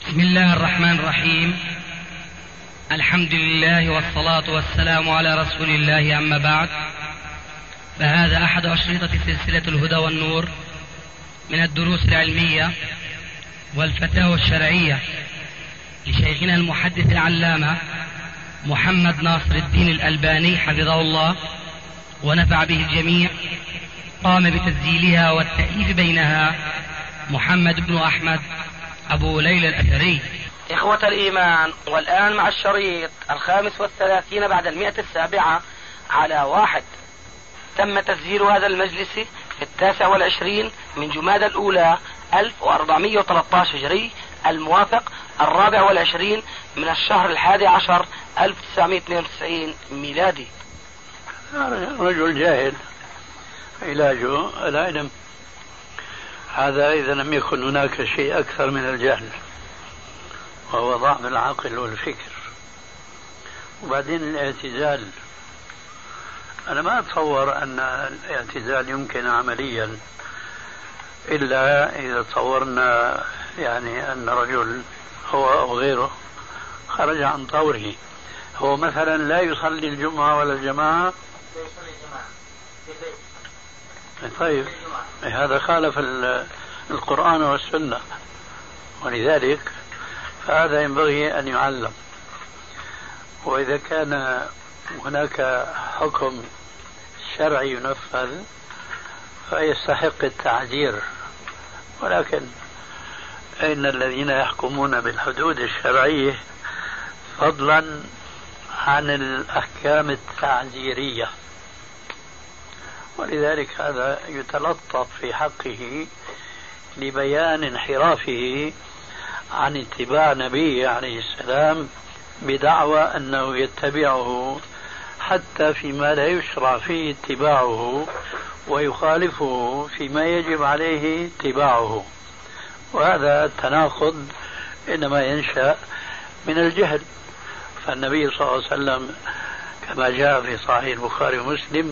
بسم الله الرحمن الرحيم. الحمد لله والصلاة والسلام على رسول الله، أما بعد، فهذا أحد أشرطة سلسلة الهدى والنور من الدروس العلمية والفتاوى الشرعية لشيخنا المحدث العلامة محمد ناصر الدين الألباني حفظه الله ونفع به الجميع. قام بتسجيلها والتأليف بينها محمد بن أحمد أبو ليلى الأثري. إخوة الإيمان، والآن مع الشريط 35 بعد 107 على 1. تم تسجيل هذا المجلس في 29 من جمادى الأولى 1413 هجري، الموافق 24 من الشهر 11 1992 ميلادي. رجل جاهل علاجه العلم، هذا إذا لم يكن هناك شيء أكثر من الجهل، وهو ضعف العقل والفكر. وبعدين الاعتزال، أنا ما أتصور أن الاعتزال يمكن عمليا إلا إذا تصورنا يعني أن رجل هو أو غيره خرج عن طوره. هو مثلا لا يصلي الجمعة ولا الجماعة، طيب هذا خالف القرآن والسنة، ولذلك فهذا ينبغي أن يعلم. وإذا كان هناك حكم شرعي ينفذ فيستحق التعزير، ولكن إن الذين يحكمون بالحدود الشرعية فضلا عن الأحكام التعزيرية، ولذلك هذا يتلطف في حقه لبيان انحرافه عن اتباع نبيه عليه السلام بدعوى أنه يتبعه حتى فيما لا يشرع فيه اتباعه، ويخالفه فيما يجب عليه اتباعه. وهذا التناقض إنما ينشأ من الجهل. فالنبي صلى الله عليه وسلم كما جاء في صحيح البخاري ومسلم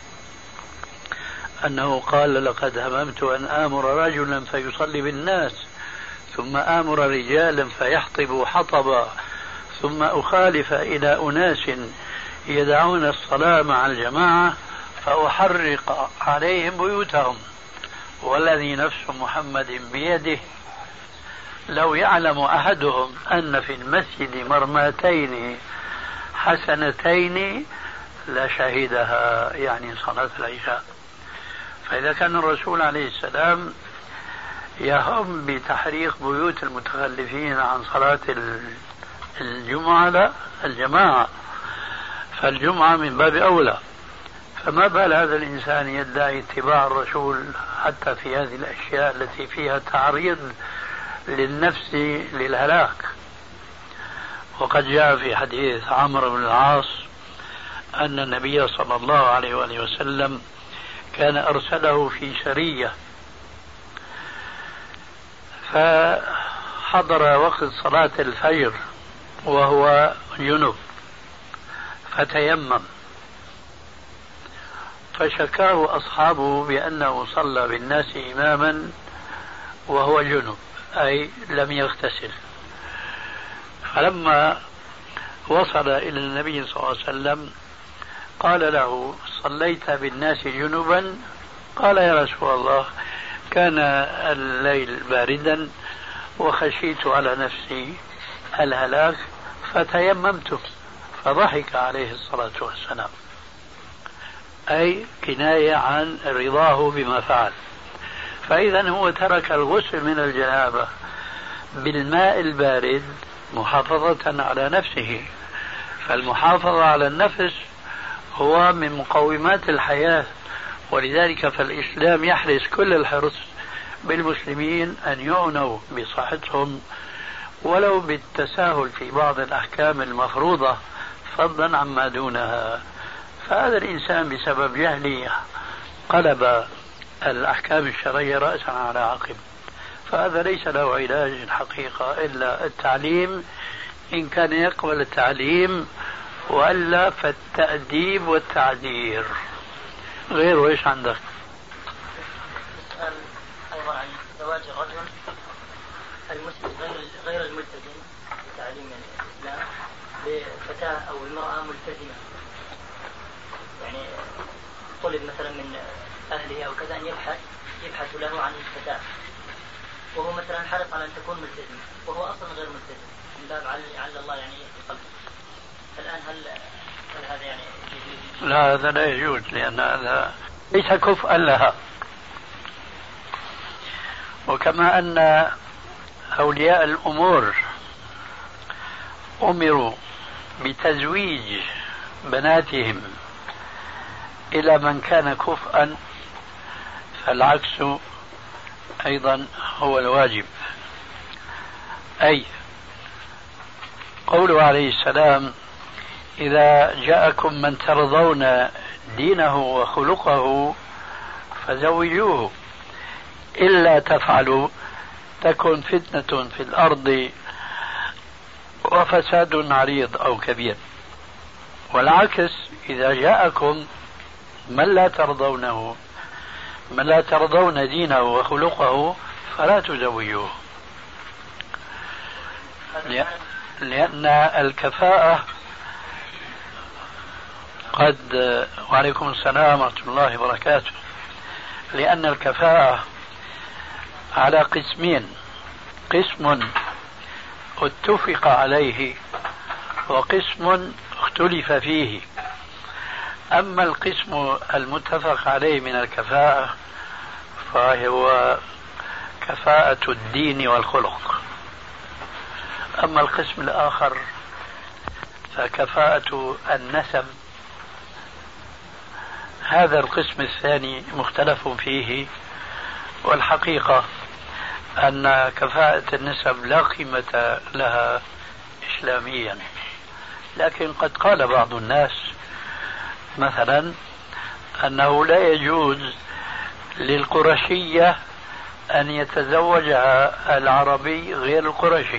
أنه قال: لقد هممت أن آمر رجلا فيصلي بالناس، ثم آمر رجالا فيحطبوا حطبا، ثم أخالف إلى أناس يدعون الصلاة مع الجماعة فأحرق عليهم بيوتهم، والذي نفس محمد بيده لو يعلم أحدهم أن في المسجد مرماتين حسنتين لشهدها، يعني صلاة العشاء. فإذا كان الرسول عليه السلام يهم بتحريق بيوت المتخلفين عن صلاة الجمعة لا الجماعة، فالجمعة من باب أولى، فما بال هذا الإنسان يدعي اتباع الرسول حتى في هذه الأشياء التي فيها تعريض للنفس للهلاك. وقد جاء في حديث عمرو بن العاص أن النبي صلى الله عليه وآله وسلم كان أرسله في سرية، فحضر وقت صلاة الفجر وهو جنب فتيمم، فشكاه أصحابه بأنه صلى بالناس إماما وهو جنب، أي لم يغتسل. فلما وصل إلى النبي صلى الله عليه وسلم قال له: صليت بالناس جنبا؟ قال: يا رسول الله، كان الليل باردا وخشيت على نفسي الهلاك فتيممت. فضحك عليه الصلاة والسلام، أي كناية عن رضاه بما فعل. فإذا هو ترك الغسل من الجنابة بالماء البارد محافظة على نفسه، فالمحافظة على النفس هو من مقومات الحياة، ولذلك فالإسلام يحرص كل الحرص بالمسلمين أن يعنوا بصحتهم ولو بالتساهل في بعض الأحكام المفروضة فضلا عما دونها. فهذا الإنسان بسبب جهله قلب الأحكام الشرعية رأسا على عقب، فهذا ليس له علاج الحقيقة إلا التعليم، إن كان يقبل التعليم، وإلا فالتأديب والتعذير. غير إيش عندك؟ أيضا عن زواج الرجل المسلم غير الملتزم الفتاة أو المرأة ملتزمة، يعني طلب مثلا من أهله أو كذا أن يبحث له عن الفتاة، وهو مثلا حرص على أن تكون ملتزمة وهو أصلا غير ملتزم، من باب على الله يعني في قلبه. الآن هل هذا يعني يجوز؟ لا، هذا لا يجوز، لأن هذا ليس كفءا لها. وكما أن أولياء الأمور أمروا بتزويج بناتهم إلى من كان كفءا، فالعكس أيضا هو الواجب. أي قوله عليه السلام: إذا جاءكم من ترضون دينه وخلقه فزوجوه، إلا تفعلوا تكن فتنة في الأرض وفساد عريض أو كبير. والعكس، إذا جاءكم من لا ترضون دينه وخلقه فلا تزوجوه، لأن الكفاءة وعليكم السلام ورحمة الله وبركاته. لأن الكفاءة على قسمين: قسم اتفق عليه وقسم اختلف فيه. أما القسم المتفق عليه من الكفاءة فهو كفاءة الدين والخلق، أما القسم الآخر فكفاءة النسب. هذا القسم الثاني مختلف فيه، والحقيقة أن كفاءة النسب لا قيمة لها إسلاميا. لكن قد قال بعض الناس مثلا أنه لا يجوز للقرشية أن يتزوجها العربي غير القرشي،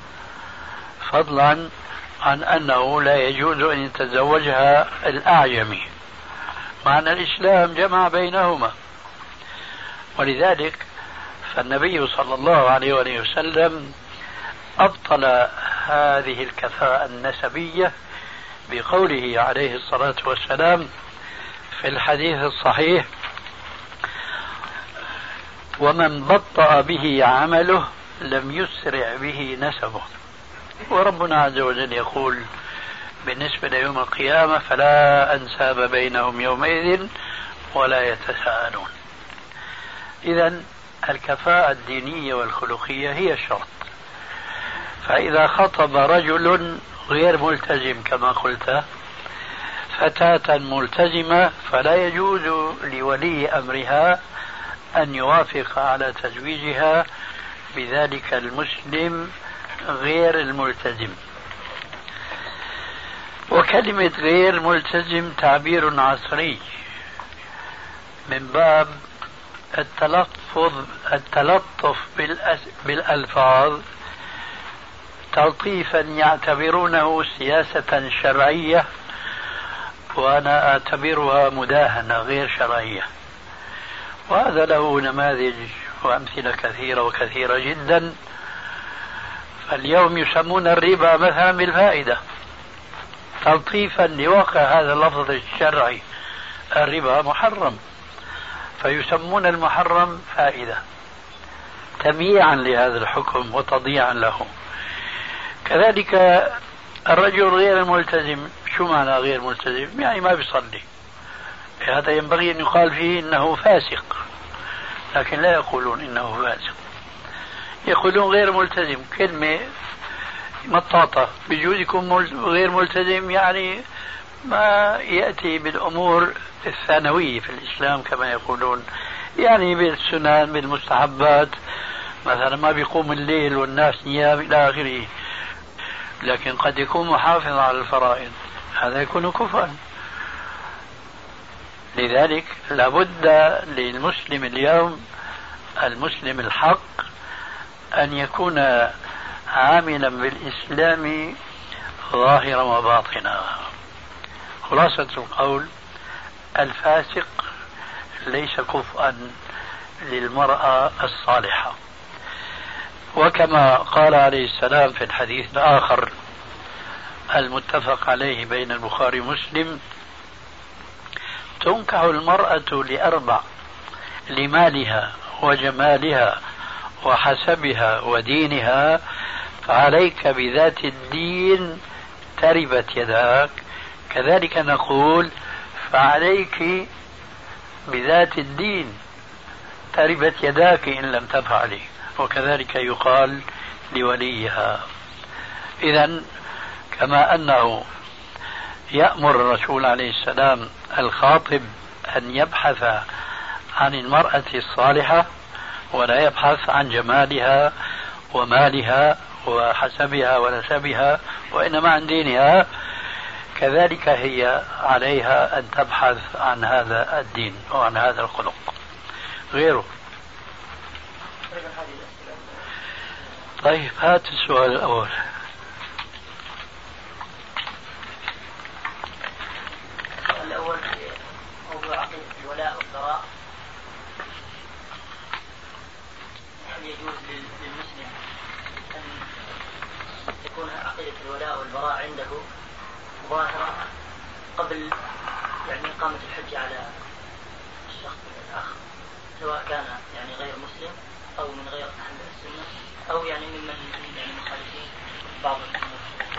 فضلا عن أنه لا يجوز أن يتزوجها الأعجمي، مع أن الإسلام جمع بينهما. ولذلك فالنبي صلى الله عليه وسلم أبطل هذه الكفاءة النسبية بقوله عليه الصلاة والسلام في الحديث الصحيح: ومن بطأ به عمله لم يسرع به نسبه. وربنا عز وجل يقول بالنسبة ليوم القيامة: فلا أنساب بينهم يومئذ ولا يتساءلون. إذن الكفاءة الدينية والخلقية هي الشرط. فإذا خطب رجل غير ملتزم كما قلت فتاة ملتزمة، فلا يجوز لولي أمرها أن يوافق على تزويجها بذلك المسلم غير الملتزم. وكلمة غير ملتزم تعبير عصري من باب التلطف بالألفاظ، تلطيفا يعتبرونه سياسة شرعية، وأنا أعتبرها مداهنة غير شرعية. وهذا له نماذج وأمثلة كثيرة وكثيرة جدا. فاليوم يسمون الربا مثلا بالفائدة، تلطيفا لواقع هذا اللفظ الشرعي. الربا محرم، فيسمون المحرم فائدة، تمييعا لهذا الحكم وتضييعا له. كذلك الرجل غير الملتزم، شو معنى غير ملتزم؟ يعني ما بيصلي. هذا ينبغي أن يقال فيه إنه فاسق، لكن لا يقولون إنه فاسق، يقولون غير ملتزم. كلمة مطاطة. بيجوز يكون غير ملتزم يعني ما يأتي بالأمور الثانوية في الإسلام كما يقولون، يعني بالسنن بالمستحبات، مثلا ما بيقوم الليل والناس نيام إلى آخره. لكن قد يكون محافظ على الفرائض، هذا يكون كفرا. لذلك لابد للمسلم اليوم، المسلم الحق، أن يكون عاملا بالإسلام ظاهرا وباطنا. خلاصة القول: الفاسق ليس كفءا للمرأة الصالحة. وكما قال عليه السلام في الحديث الآخر: المتفق عليه بين البخاري ومسلم: تنكح المرأة لأربع: لمالها وجمالها وحسبها ودينها، فعليك بذات الدين تربت يداك. كذلك نقول: فعليك بذات الدين تربت يداك إن لم تفعلي. وكذلك يقال لوليها. إذن كما أنه يأمر الرسول عليه السلام الخاطب أن يبحث عن المرأة الصالحة ولا يبحث عن جمالها ومالها وحسبها ونسبها، وإنما عن دينها، كذلك هي عليها أن تبحث عن هذا الدين وعن هذا الخلق. غيره. طيب، هات السؤال الأول. الأول في موضوع عقيدة الولاء والبراء. هل يجوز للمسلم أن تكون عقيدة الولاء والبراء عنده ظاهرة قبل إقامة الحج على الشخص الآخر، سواء كان غير مسلم أو من غير أهل السنة أو ممن مخالفين بعض الأمور؟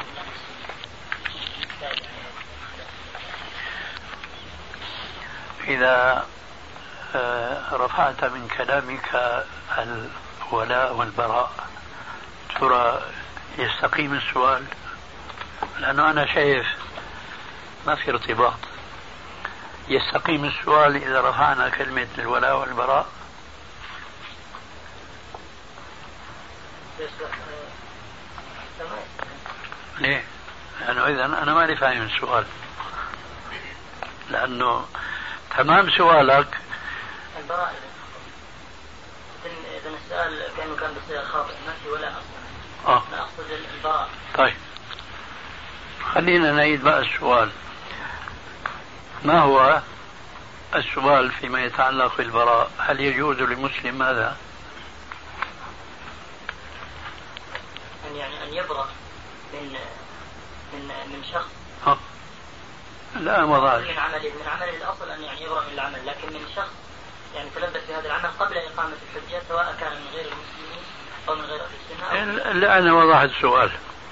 إذا رفعت من كلامك الولاء والبراء، ترى يستقيم السؤال؟ لأنه أنا شايف ما في ارتباط. يستقيم السؤال إذا رفعنا كلمة الولاء والبراء؟ ليه؟ لأنه إذا أنا ماني فاهم السؤال، لأنه تمام سؤالك البراء. إذا السؤال كأنه كان بس خاطئ، ما في ولا أصلا. أنا أقصد البراء. طيب، خلينا نعيد بقى السؤال. ما هو السؤال فيما يتعلق بالبراء؟ هل يجوز للمسلم ماذا؟ أن يبرأ من شخص. لا، ما ظاهر من عمله الأصل أن يبرأ من العمل، لكن من شخص تلبس بهذا العمل قبل إقامة الحجة، سواء كان من غير المسلمين أو من غير أهل السنة. لا، أنا وضحت السؤال.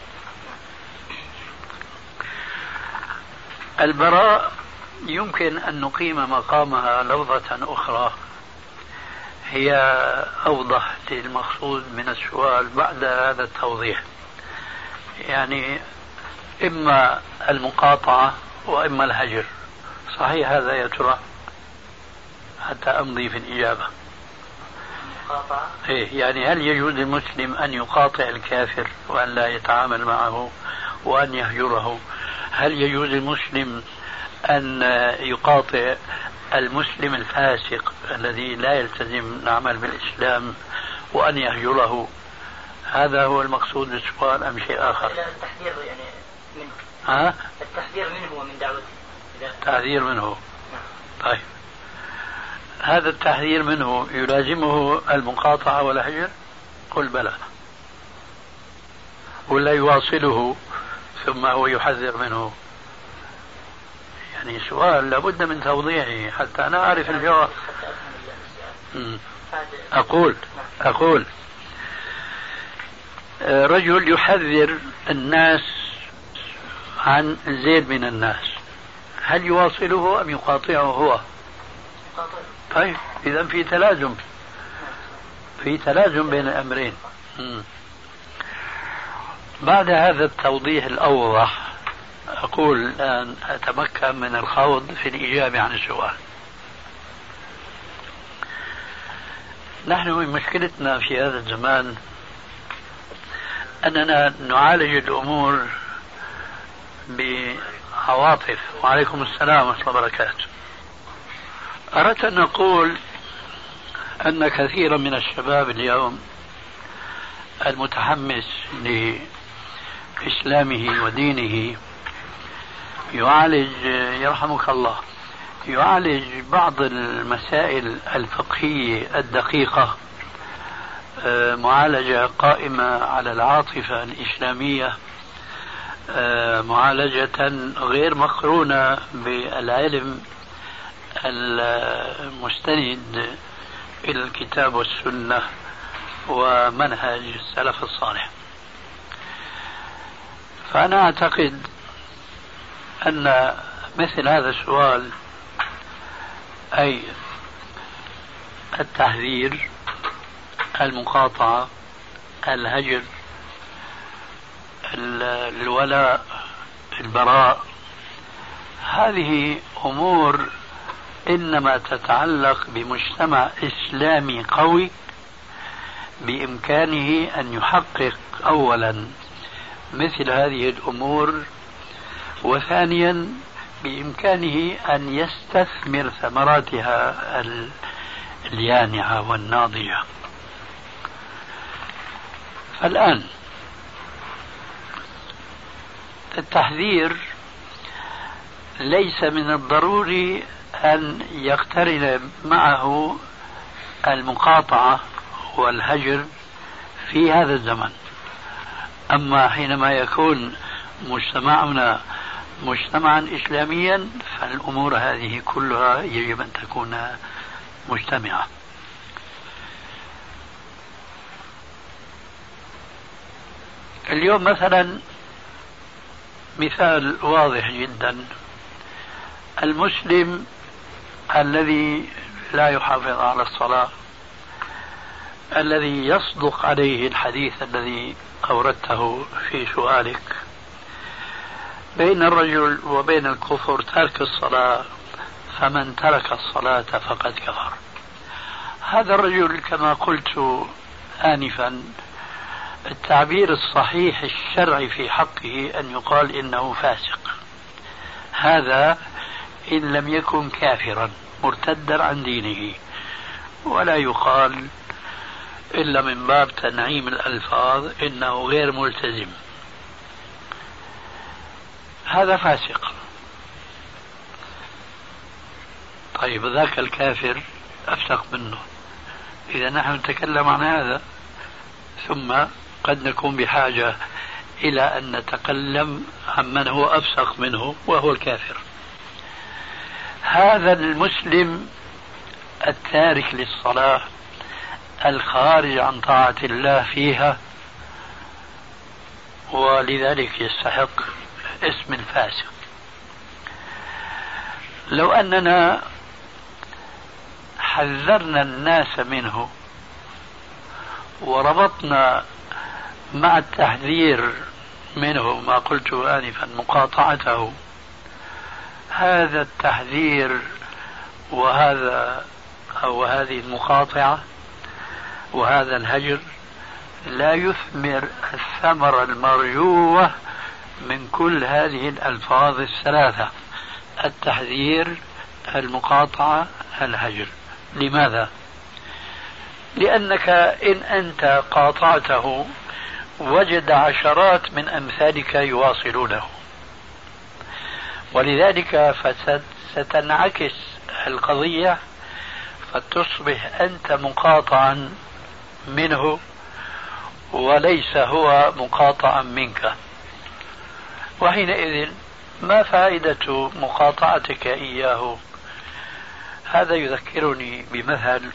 البراء يمكن أن نقيم مقامها لفظة أخرى هي أوضح للمقصود من السؤال بعد هذا التوضيح. إما المقاطعة وإما الهجر. صحيح هذا يا ترى؟ حتى أمضي في الإجابة. هل يجوز للمسلم أن يقاطع الكافر وأن لا يتعامل معه وأن يهجره؟ هل يجوز للمسلم أن يقاطع المسلم الفاسق الذي لا يلتزم العمل بالإسلام وأن يهجره؟ هذا هو المقصود بالسؤال أم شيء آخر؟ التحذير منه. التحذير منه ومن دعوته. التحذير منه. طيب، هذا التحذير منه يلازمه المقاطعة والهجر؟ قل بلى. ولا يواصله ثم هو يحذر منه؟ سؤال لابد من توضيحه حتى أنا أعرف الجواب. أقول رجل يحذر الناس عن زيد من الناس، هل يواصله أم يقاطعه هو؟ طيب، إذا في تلازم بين الأمرين. بعد هذا التوضيح الأوضح أقول الآن أتمكن من الخوض في الإجابة عن السؤال. نحن من مشكلتنا في هذا الزمان أننا نعالج الأمور بعواطف. وعليكم السلام ورحمة الله وبركاته. أردت أن أقول أن كثيرا من الشباب اليوم المتحمس لإسلامه ودينه يعالج، يرحمك الله، يعالج بعض المسائل الفقهية الدقيقة معالجة قائمة على العاطفة الإسلامية معالجة غير مقرونة بالعلم المستند إلى الكتاب والسنة ومنهج السلف الصالح. فأنا أعتقد أن مثل هذا السؤال، أي التحذير، المقاطعة، الهجر، الولاء، البراء، هذه أمور إنما تتعلق بمجتمع إسلامي قوي بإمكانه أن يحقق أولا مثل هذه الأمور، وثانيا بإمكانه أن يستثمر ثمراتها اليانعة والناضجة. فالآن التحذير ليس من الضروري أن يقترن معه المقاطعة والهجر في هذا الزمن. أما حينما يكون مجتمعنا مجتمعا إسلاميا فالأمور هذه كلها يجب أن تكون مجتمعة. اليوم مثلا مثال واضح جدا، المسلم الذي لا يحافظ على الصلاة، الذي يصدق عليه الحديث الذي أوردته في سؤالك، بين الرجل وبين الكفر ترك الصلاة، فمن ترك الصلاة فقد كفر. هذا الرجل كما قلت آنفا التعبير الصحيح الشرعي في حقه أن يقال إنه فاسق، هذا إن لم يكن كافرا مرتدا عن دينه، ولا يقال إلا من باب تنعيم الألفاظ إنه غير ملتزم، هذا فاسق. طيب ذاك الكافر أفسق منه. إذا نحن نتكلم عن هذا، ثم قد نكون بحاجة إلى أن نتكلم عن من هو أفسق منه وهو الكافر. هذا المسلم التارك للصلاة الخارج عن طاعة الله فيها، ولذلك يستحق اسم الفاسق. لو أننا حذرنا الناس منه وربطنا مع التحذير منه ما قلت آنفا مقاطعته، هذا التحذير وهذا أو هذه المقاطعة وهذا الهجر لا يثمر الثمرة المرجوة من كل هذه الألفاظ الثلاثة: التحذير، المقاطعة، الهجر. لماذا؟ لأنك إن أنت قاطعته وجد عشرات من أمثالك يواصلونه، ولذلك ستنعكس القضية فتصبح أنت مقاطعا منه وليس هو مقاطعا منك، وحينئذ ما فائدة مقاطعتك إياه؟ هذا يذكرني بمثل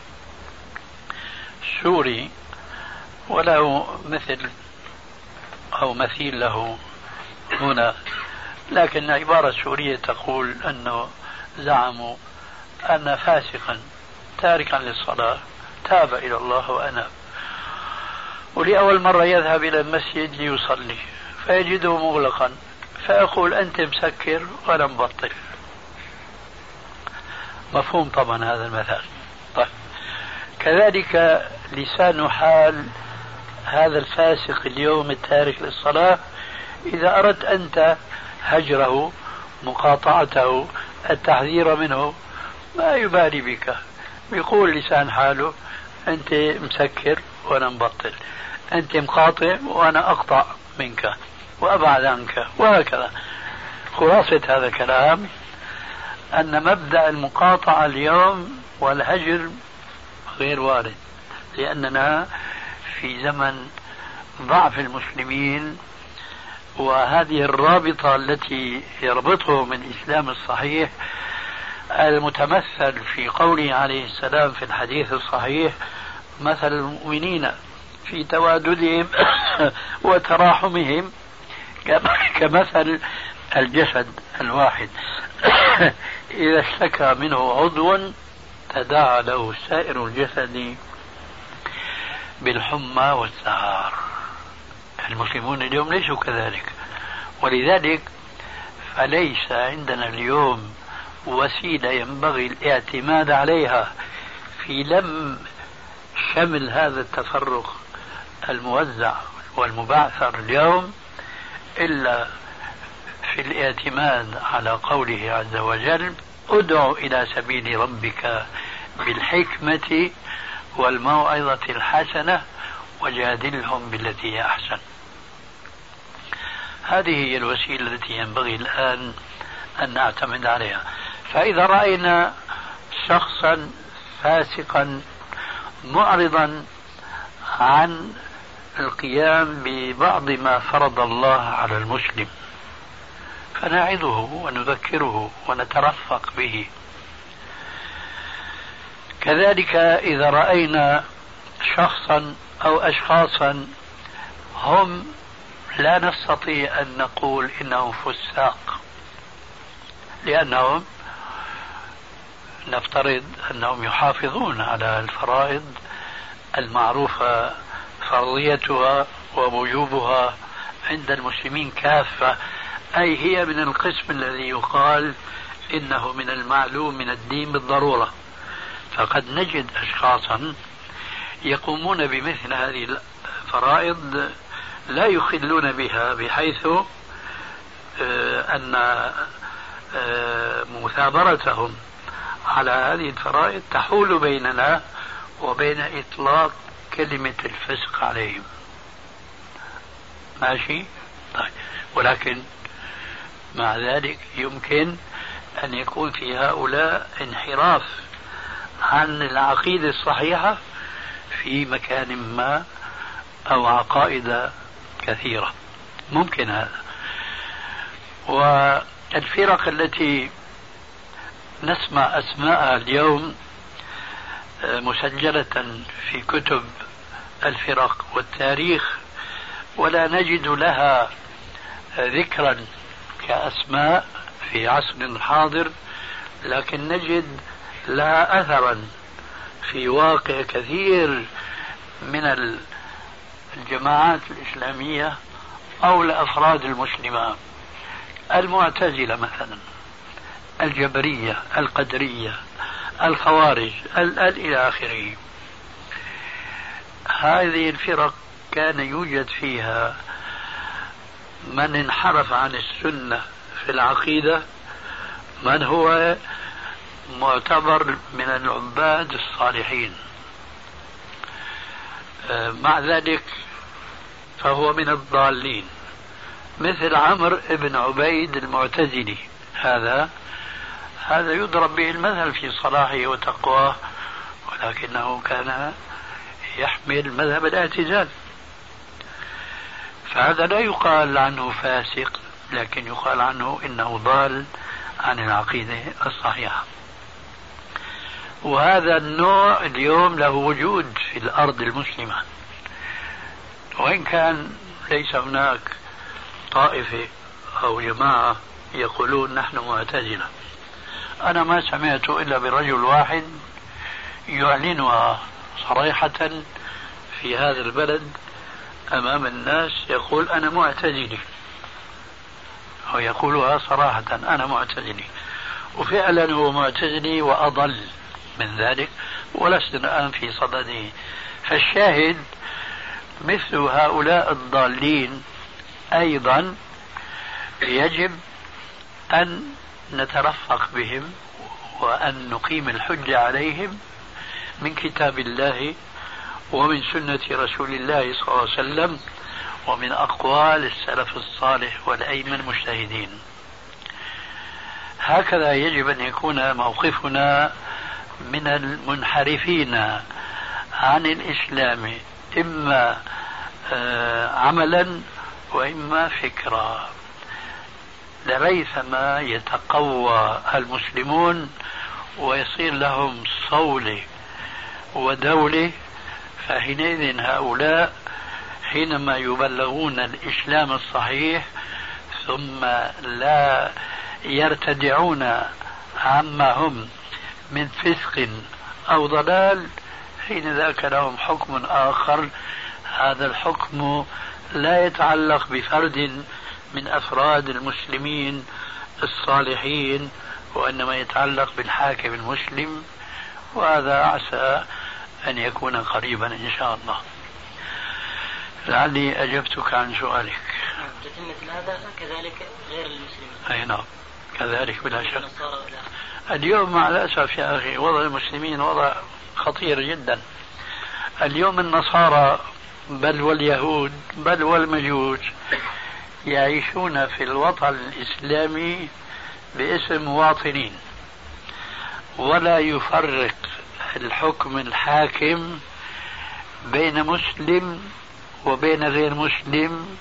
سوري وله مثل أو مثيل له هنا، لكن عبارة سورية تقول أنه زعموا أن فاسقا تاركا للصلاة تاب إلى الله وأناب، ولأول مرة يذهب إلى المسجد ليصلي فيجده مغلقا، فيقول أنت مسكر وأنا مبطل. مفهوم طبعا هذا المثال. طيب كذلك لسان حال هذا الفاسق اليوم التارك للصلاة، إذا أردت أنت هجره، مقاطعته، التحذير منه، ما يبالي بك، بيقول لسان حاله أنت مسكر وأنا مبطل، أنت مقاطع وأنا أقطع منك وأبعد عنك، وهكذا. خلاصة هذا الكلام أن مبدأ المقاطعة اليوم والهجر غير وارد، لأننا في زمن ضعف المسلمين وهذه الرابطة التي يربطهم الإسلام الصحيح المتمثل في قوله عليه السلام في الحديث الصحيح: مثل المؤمنين في تواددهم وتراحمهم كمثل الجسد الواحد إذا اشتكى منه عضو تداعى له سائر الجسد بالحمى والسهر. المسلمون اليوم ليسوا كذلك، ولذلك فليس عندنا اليوم وسيلة ينبغي الاعتماد عليها في لم شمل هذا التفرق الموزع والمبعثر اليوم إلا في الاعتماد على قوله عز وجل: ادع إلى سبيل ربك بالحكمة والموعظة الحسنة وجادلهم بالتي هي أحسن. هذه هي الوسيلة التي ينبغي الآن أن نعتمد عليها. فإذا رأينا شخصا فاسقا معرضا عن القيام ببعض ما فرض الله على المسلم فنعظه ونذكره ونترفق به. كذلك إذا رأينا شخصا أو أشخاصا هم لا نستطيع أن نقول إنهم فساق، لأنهم نفترض أنهم يحافظون على الفرائض المعروفة فرضيتها ووجوبها عند المسلمين كافة، أي هي من القسم الذي يقال إنه من المعلوم من الدين بالضرورة. فقد نجد أشخاصا يقومون بمثل هذه الفرائض لا يخلون بها، بحيث أن مثابرتهم على هذه الفرائض تحول بيننا وبين إطلاق كلمة الفسق عليهم. ماشي؟ طيب. ولكن مع ذلك يمكن أن يكون في هؤلاء انحراف عن العقيدة الصحيحة في مكان ما أو عقائد كثيرة، ممكن هذا. والفرق التي نسمع أسماءها اليوم مسجلة في كتب الفرق والتاريخ ولا نجد لها ذكرا كأسماء في عصر حاضر، لكن نجد لها أثرا في واقع كثير من الجماعات الإسلامية أو الأفراد المسلمة. المعتزلة مثلا، الجبرية، القدرية، الخوارج، إلى آخره. هذه الفرق كان يوجد فيها من انحرف عن السنة في العقيدة، من هو معتبر من العباد الصالحين، مع ذلك فهو من الضالين، مثل عمرو بن عبيد المعتزلي. هذا يضرب به المثل في صلاحه وتقواه، ولكنه كان يحمل مذهب الاعتزال، فهذا لا يقال عنه فاسق، لكن يقال عنه إنه ضال عن العقيدة الصحيحة. وهذا النوع اليوم له وجود في الأرض المسلمة، وإن كان ليس هناك طائفة أو جماعة يقولون نحن معتزلة. أنا ما سمعت إلا برجل واحد يعلنها صريحة في هذا البلد أمام الناس، يقول أنا معتزلي، أو يقولها صراحة أنا معتزلي، وفعلا هو معتزلي وأضل من ذلك، ولسنا الآن في صدده. فالشاهد مثل هؤلاء الضالين أيضا يجب أن نترفق بهم وأن نقيم الحجة عليهم من كتاب الله ومن سنة رسول الله صلى الله عليه وسلم ومن أقوال السلف الصالح والأئمة المجتهدين. هكذا يجب أن يكون موقفنا من المنحرفين عن الإسلام، إما عملا وإما فكرة، لريثما يتقوى المسلمون ويصير لهم صولة ودولة، فحينئذ هؤلاء حينما يبلغون الإسلام الصحيح ثم لا يرتدعون عما هم من فسق أو ضلال، حين ذاك لهم حكم آخر. هذا الحكم لا يتعلق بفرد من أفراد المسلمين الصالحين، وإنما يتعلق بالحاكم المسلم، وهذا عسى أن يكون قريبا إن شاء الله. لعلي أجبتك عن سؤالك. تتم مثل هذا كذلك غير المسلمين. أي نعم كذلك بلا شك. اليوم مع الأسف يا أخي وضع المسلمين وضع خطير جدا. اليوم النصارى بل واليهود بل والمجوس يعيشون في الوطن الإسلامي باسم مواطنين، ولا يفرق الحكم الحاكم بين مسلم وبين غير مسلم،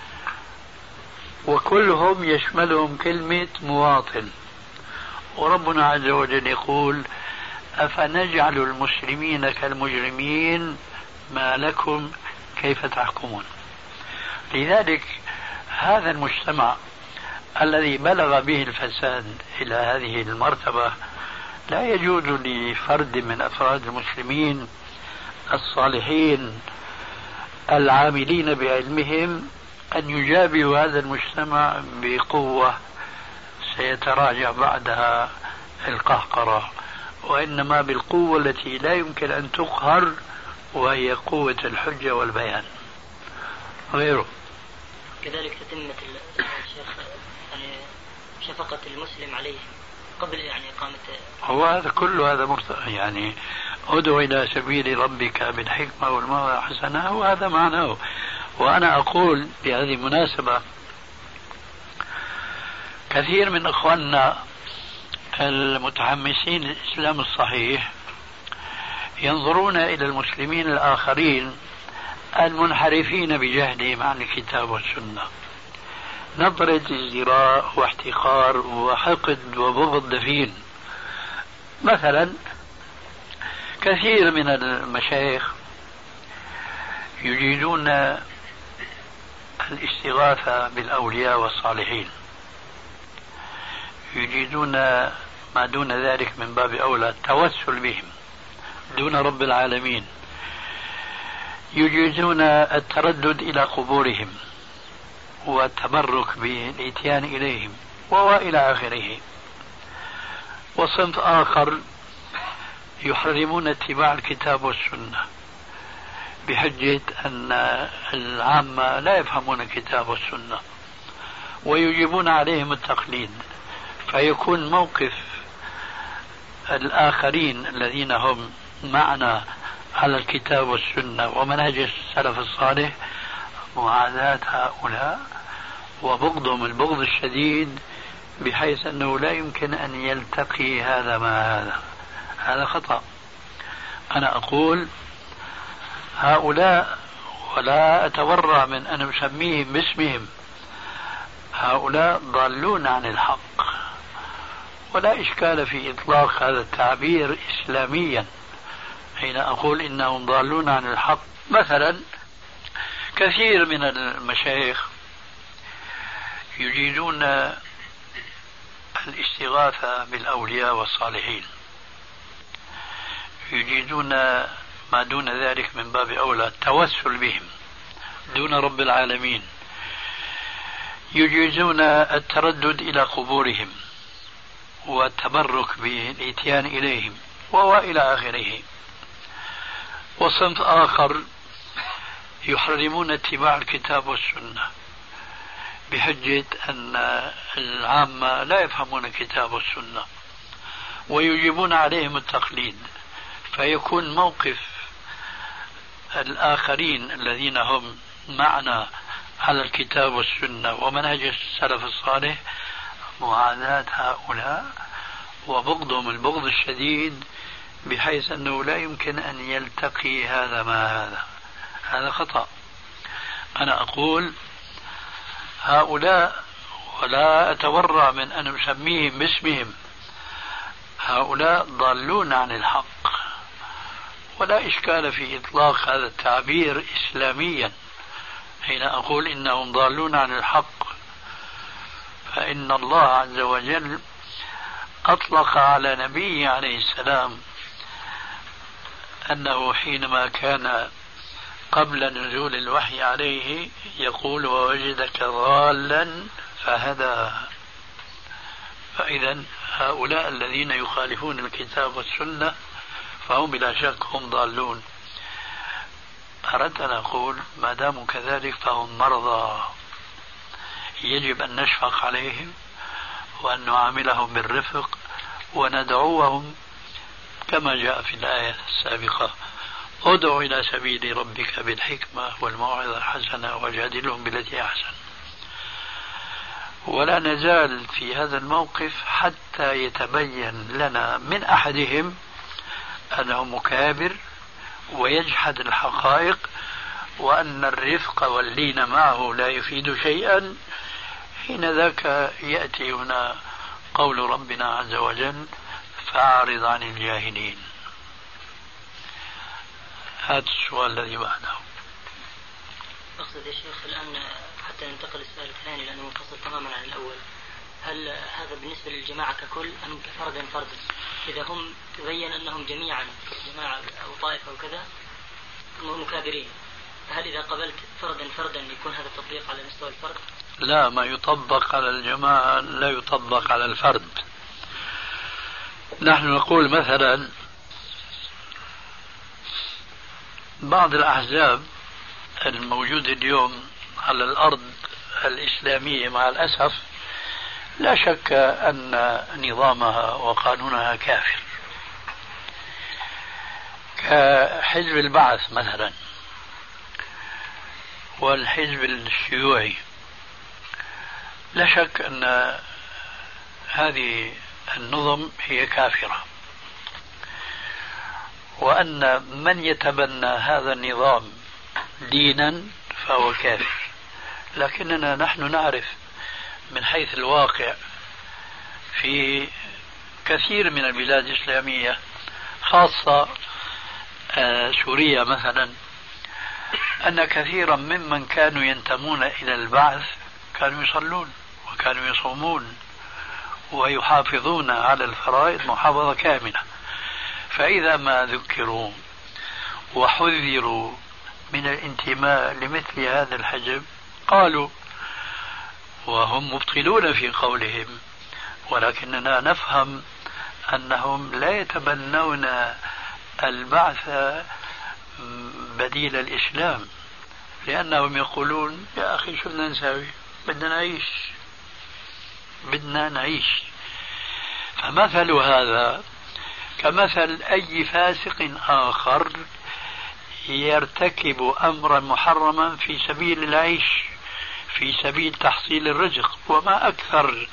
وكلهم يشملهم كلمة مواطن. وربنا عز وجل يقول: أفنجعل المسلمين كالمجرمين ما لكم كيف تحكمون. لذلك هذا المجتمع الذي بلغ به الفساد إلى هذه المرتبة لا يجوز لفرد من أفراد المسلمين الصالحين العاملين بعلمهم أن يجابهوا هذا المجتمع بقوة سيتراجع بعدها القهقرة، وإنما بالقوة التي لا يمكن أن تقهر، وهي قوة الحجة والبيان غيره. كذلك تتم مثل الشيخ يعني شفقة المسلم عليه قبل يعني إقامة. هو هذا كله هذا يعني ادعو إلى سبيل ربك بالحكمة والموعظة الحسنة، وهذا معناه. وأنا أقول بهذه المناسبة كثير من إخواننا المتحمسين للإسلام الصحيح ينظرون إلى المسلمين الآخرين المنحرفين بجهلهم عن الكتاب والسنة نظرة ازدراء واحتقار وحقد وبغض دفين. مثلا كثير من المشايخ يجيدون الاستغاثة بالأولياء والصالحين، يجيدون ما دون ذلك من باب أولى التوسل بهم دون رب العالمين، يجيزون التردد إلى قبورهم والتبرك بالإتيان إليهم وإلى آخره. وصنف آخر يحرمون اتباع الكتاب والسنة بحجة أن العامة لا يفهمون الكتاب والسنة، ويجيبون عليهم التقليد، فيكون موقف الآخرين الذين هم معنا على الكتاب والسنة ومنهج السلف الصالح معاداة هؤلاء وبغضهم البغض الشديد، بحيث أنه لا يمكن أن يلتقي هذا مع هذا خطأ. أنا أقول هؤلاء، ولا أتورع من أن أسميهم باسمهم، هؤلاء ضالون عن الحق، ولا إشكال في إطلاق هذا التعبير إسلاميا حين أقول إنهم ضالون عن الحق. مثلا كثير من المشايخ يجيدون الاستغاثة بالأولياء والصالحين، يجيدون ما دون ذلك من باب أولى التوسل بهم دون رب العالمين، يجيزون التردد إلى قبورهم والتبرك بالإتيان إليهم وإلى آخره. وصنف آخر يحرمون اتباع الكتاب والسنة بحجة أن العامة لا يفهمون الكتاب والسنة، ويجيبون عليهم التقليد، فيكون موقف الآخرين الذين هم معنا على الكتاب والسنة ومنهج السلف الصالح معاداة هؤلاء وبغضهم البغض الشديد، بحيث أنه لا يمكن أن يلتقي هذا مع هذا خطأ. أنا أقول هؤلاء، ولا أتورع من أن أسميهم باسمهم، هؤلاء ضالون عن الحق، ولا إشكال في إطلاق هذا التعبير إسلاميا حين أقول إنهم ضالون عن الحق. فإن الله عز وجل أطلق على نبيه عليه السلام أنه حينما كان قبل نزول الوحي عليه يقول ووجدك ضالا فهدى. فإذا هؤلاء الذين يخالفون الكتاب والسنة فهم بلا شك هم ضالون. أردت أن أقول ما داموا كذلك فهم مرضى، يجب أن نشفق عليهم وأن نعاملهم بالرفق وندعوهم كما جاء في الآية السابقة: ادع إلى سبيل ربك بالحكمة والموعظة الحسنة وجادلهم بالتي أحسن. ولا نزال في هذا الموقف حتى يتبين لنا من أحدهم أنه مكابر ويجحد الحقائق، وأن الرفق واللين معه لا يفيد شيئا. حين ذاك يأتي هنا قول ربنا عز وجل: فأعرض عن الجاهلين. هذا السؤال الذي بعده. أقصد يا شيخ الآن حتى ننتقل للسؤال الثاني لأنه منفصل تماما عن الأول، هل هذا بالنسبة للجماعة ككل أم فردا فردا؟ إذا هم تبين أنهم جميعا جماعة أو طائفة أو كذا مكابرين، فهل إذا قبلت فردا فردا يكون هذا التطبيق على مستوى الفرد؟ لا، ما يطبق على الجماعة لا يطبق على الفرد. نحن نقول مثلا بعض الأحزاب الموجودة اليوم على الأرض الإسلامية مع الأسف لا شك أن نظامها وقانونها كافر، كحزب البعث مثلا والحزب الشيوعي. لا شك أن هذه النظم هي كافرة، وأن من يتبنى هذا النظام دينا فهو كافر. لكننا نحن نعرف من حيث الواقع في كثير من البلاد الإسلامية خاصة سوريا مثلا أن كثيرا ممن كانوا ينتمون إلى البعث كانوا يصلون وكانوا يصومون ويحافظون على الفرائض محافظة كاملة. فإذا ما ذكروا وحذروا من الانتماء لمثل هذا الحزب قالوا، وهم مبطلون في قولهم، ولكننا نفهم أنهم لا يتبنون البعث بديل الإسلام، لأنهم يقولون يا أخي شو بدنا نساوي، بدنا نعيش. فمثل هذا كمثل أي فاسق آخر يرتكب أمرا محرما في سبيل العيش، في سبيل تحصيل الرزق. وما أكثر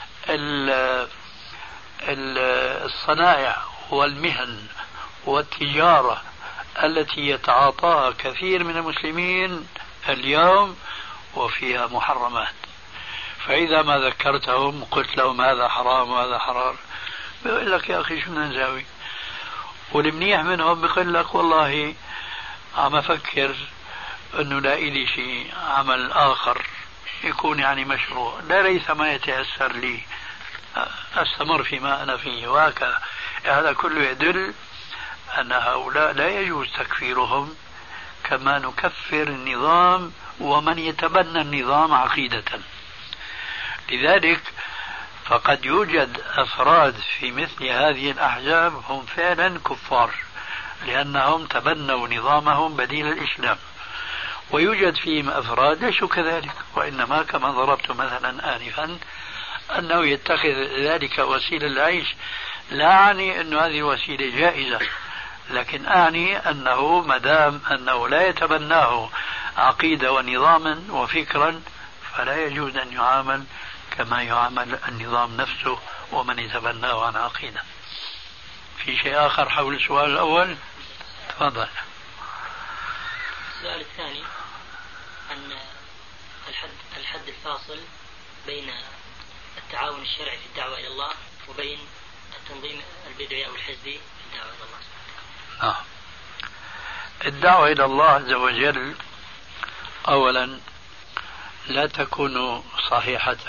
الصنائع والمهن والتجارة التي يتعاطاها كثير من المسلمين اليوم وفيها محرمات. فإذا ما ذكرتهم قلت لهم هذا حرام وهذا حرام، بيقول لك يا أخي شو بدنا نساوي. والمنيح منهم بيقول لك والله عم أفكر أنه لا إلي شيء عمل آخر يكون يعني مشروع، لا ليس ما يتيسر لي أستمر فيما أنا فيه وهكذا. هذا كله يدل أن هؤلاء لا يجوز تكفيرهم كما نكفر النظام ومن يتبنى النظام عقيدة. لذلك فقد يوجد أفراد في مثل هذه الأحزاب هم فعلا كفار لأنهم تبنوا نظامهم بديل الإسلام، ويوجد فيهم أفراد ليسوا كذلك، وإنما كما ضربت مثلا آنفا أنه يتخذ ذلك وسيلة للعيش. لا أعني أن هذه الوسيلة جائزة، لكن أعني أنه مدام أنه لا يتبناه عقيدة ونظاما وفكرا فلا يجوز أن يعامل كما يعامل النظام نفسه ومن يتبناه عن عقيدة. في شيء آخر حول السؤال الأول؟ تفضل. السؤال الثاني عن الحد الفاصل بين التعاون الشرعي في الدعوة إلى الله وبين التنظيم البدعي أو الحزبي في الدعوة إلى الله؟ الدعوة إلى الله عز وجل أولا لا تكون صحيحة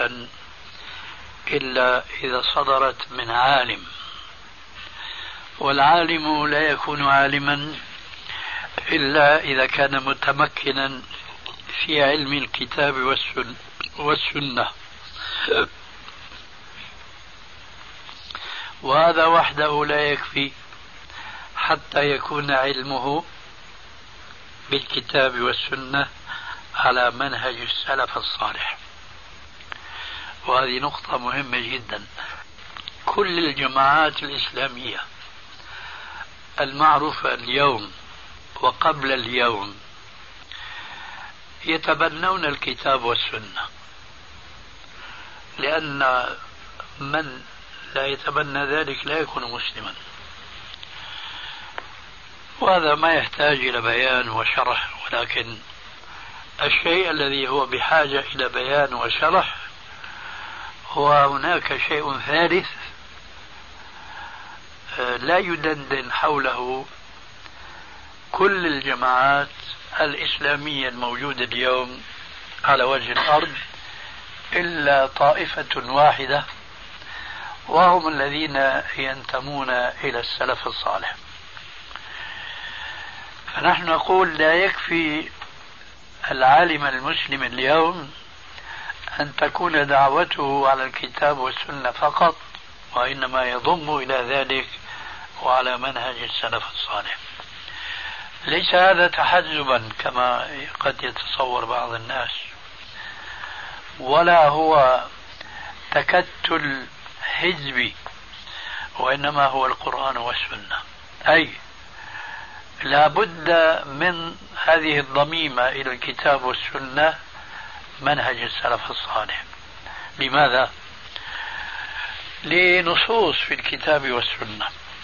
إلا إذا صدرت من عالم، والعالم لا يكون عالما إلا إذا كان متمكنا في علم الكتاب والسنة، وهذا وحده لا يكفي حتى يكون علمه بالكتاب والسنة على منهج السلف الصالح. وهذه نقطة مهمة جدا. كل الجماعات الإسلامية المعروفة اليوم وقبل اليوم يتبنون الكتاب والسنة، لأن من لا يتبنى ذلك لا يكون مسلما، وهذا ما يحتاج إلى بيان وشرح. ولكن الشيء الذي هو بحاجة إلى بيان وشرح هو هناك شيء ثالث لا يدندن حوله كل الجماعات الإسلامية الموجودة اليوم على وجه الأرض إلا طائفة واحدة، وهم الذين ينتمون إلى السلف الصالح. فنحن نقول لا يكفي العالم المسلم اليوم أن تكون دعوته على الكتاب والسنة فقط، وإنما يضم إلى ذلك وعلى منهج السلف الصالح. ليس هذا تحزبا كما قد يتصور بعض الناس، ولا هو تكتل حزبي، وإنما هو القرآن والسنة. أي لا بد من هذه الضميمة إلى الكتاب والسنة منهج السلف الصالح. لماذا؟ لنصوص في الكتاب والسنة،